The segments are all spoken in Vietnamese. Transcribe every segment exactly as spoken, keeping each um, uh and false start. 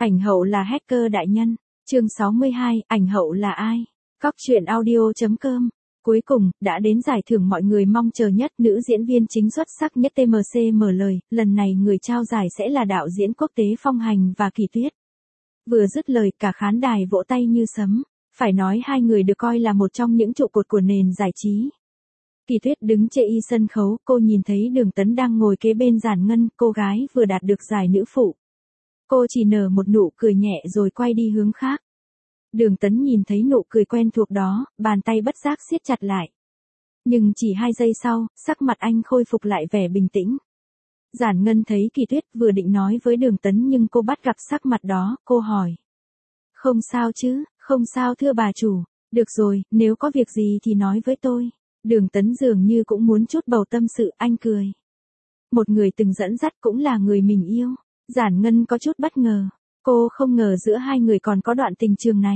Ảnh hậu là hacker đại nhân. Chương sáu mươi hai, ảnh hậu là ai? Cóc truyện audio chấm com. Cuối cùng, đã đến giải thưởng mọi người mong chờ nhất, nữ diễn viên chính xuất sắc nhất tê em xê mở lời, lần này người trao giải sẽ là đạo diễn quốc tế Phong Hành và Kỳ Tuyết. Vừa dứt lời, cả khán đài vỗ tay như sấm, phải nói hai người được coi là một trong những trụ cột của nền giải trí. Kỳ Tuyết đứng chê y sân khấu, cô nhìn thấy Đường Tấn đang ngồi kế bên Giản Ngân, cô gái vừa đạt được giải nữ phụ. Cô chỉ nở một nụ cười nhẹ rồi quay đi hướng khác. Đường Tấn nhìn thấy nụ cười quen thuộc đó, bàn tay bất giác siết chặt lại. Nhưng chỉ hai giây sau, sắc mặt anh khôi phục lại vẻ bình tĩnh. Giản Ngân thấy Kỳ Tuyết vừa định nói với Đường Tấn nhưng cô bắt gặp sắc mặt đó, cô hỏi. Không sao chứ, không sao thưa bà chủ. Được rồi, nếu có việc gì thì nói với tôi. Đường Tấn dường như cũng muốn chút bầu tâm sự, anh cười. Một người từng dẫn dắt cũng là người mình yêu. Giản Ngân có chút bất ngờ. Cô không ngờ giữa hai người còn có đoạn tình trường này.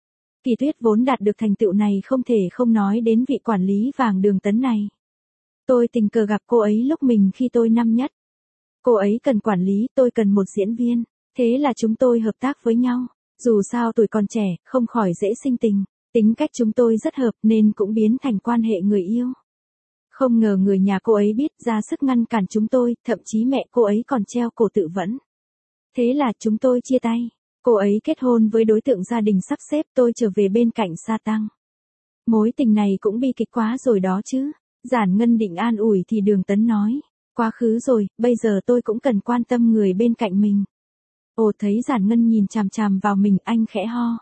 Kỳ Tuyết vốn đạt được thành tựu này không thể không nói đến vị quản lý vàng Đường Tấn này. Tôi tình cờ gặp cô ấy lúc mình khi tôi năm nhất. Cô ấy cần quản lý, tôi cần một diễn viên. Thế là chúng tôi hợp tác với nhau. Dù sao tuổi còn trẻ, không khỏi dễ sinh tình. Tính cách chúng tôi rất hợp nên cũng biến thành quan hệ người yêu. Không ngờ người nhà cô ấy biết ra sức ngăn cản chúng tôi, thậm chí mẹ cô ấy còn treo cổ tự vẫn. Thế là chúng tôi chia tay. Cô ấy kết hôn với đối tượng gia đình sắp xếp, tôi trở về bên cạnh Sa Tăng. Mối tình này cũng bi kịch quá rồi đó chứ. Giản Ngân định an ủi thì Đường Tấn nói. Quá khứ rồi, bây giờ tôi cũng cần quan tâm người bên cạnh mình. Ồ, thấy Giản Ngân nhìn chằm chằm vào mình, anh khẽ ho.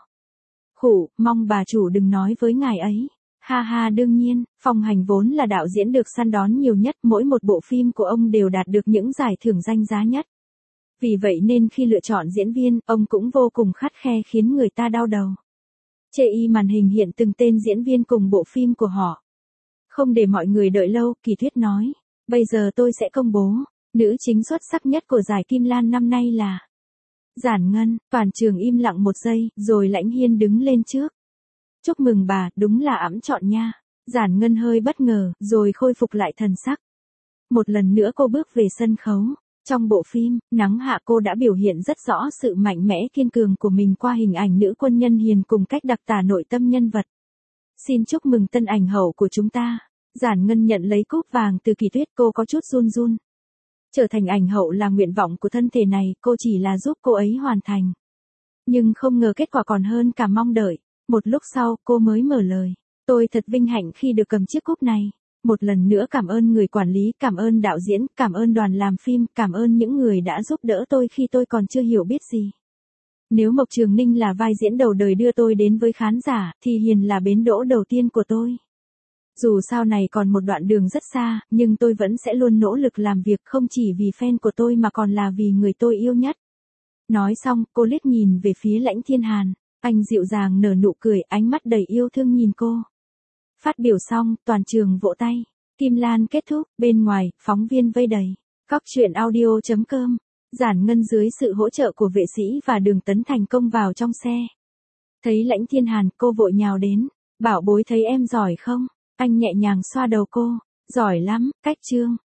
Khủ, mong bà chủ đừng nói với ngài ấy. Ha ha, đương nhiên, Phong Hành vốn là đạo diễn được săn đón nhiều nhất, mỗi một bộ phim của ông đều đạt được những giải thưởng danh giá nhất. Vì vậy nên khi lựa chọn diễn viên, ông cũng vô cùng khắt khe khiến người ta đau đầu. Chê y màn hình hiện từng tên diễn viên cùng bộ phim của họ. Không để mọi người đợi lâu, Kỳ Tuyết nói. Bây giờ tôi sẽ công bố, nữ chính xuất sắc nhất của giải Kim Lan năm nay là Giản Ngân. Toàn trường im lặng một giây, rồi Lãnh Hiên đứng lên trước. Chúc mừng bà, đúng là ẵm chọn nha. Giản Ngân hơi bất ngờ, rồi khôi phục lại thần sắc. Một lần nữa cô bước về sân khấu. Trong bộ phim, Nắng Hạ cô đã biểu hiện rất rõ sự mạnh mẽ kiên cường của mình qua hình ảnh nữ quân nhân hiền cùng cách đặc tả nội tâm nhân vật. Xin chúc mừng tân ảnh hậu của chúng ta. Giản Ngân nhận lấy cúp vàng từ Kỳ Tuyết, cô có chút run run. Trở thành ảnh hậu là nguyện vọng của thân thể này, cô chỉ là giúp cô ấy hoàn thành. Nhưng không ngờ kết quả còn hơn cả mong đợi. Một lúc sau, cô mới mở lời. Tôi thật vinh hạnh khi được cầm chiếc cúp này. Một lần nữa cảm ơn người quản lý, cảm ơn đạo diễn, cảm ơn đoàn làm phim, cảm ơn những người đã giúp đỡ tôi khi tôi còn chưa hiểu biết gì. Nếu Mộc Trường Ninh là vai diễn đầu đời đưa tôi đến với khán giả, thì Hiền là bến đỗ đầu tiên của tôi. Dù sau này còn một đoạn đường rất xa, nhưng tôi vẫn sẽ luôn nỗ lực làm việc không chỉ vì fan của tôi mà còn là vì người tôi yêu nhất. Nói xong, cô liếc nhìn về phía Lãnh Thiên Hàn. Anh dịu dàng nở nụ cười, ánh mắt đầy yêu thương nhìn cô. Phát biểu xong, toàn trường vỗ tay. Kim Lan kết thúc, bên ngoài, phóng viên vây đầy. Cóc truyện audio chấm com. Giản Ngân dưới sự hỗ trợ của vệ sĩ và Đường Tấn thành công vào trong xe. Thấy Lãnh Thiên Hàn, cô vội nhào đến. Bảo bối thấy em giỏi không? Anh nhẹ nhàng xoa đầu cô. Giỏi lắm, cách chương.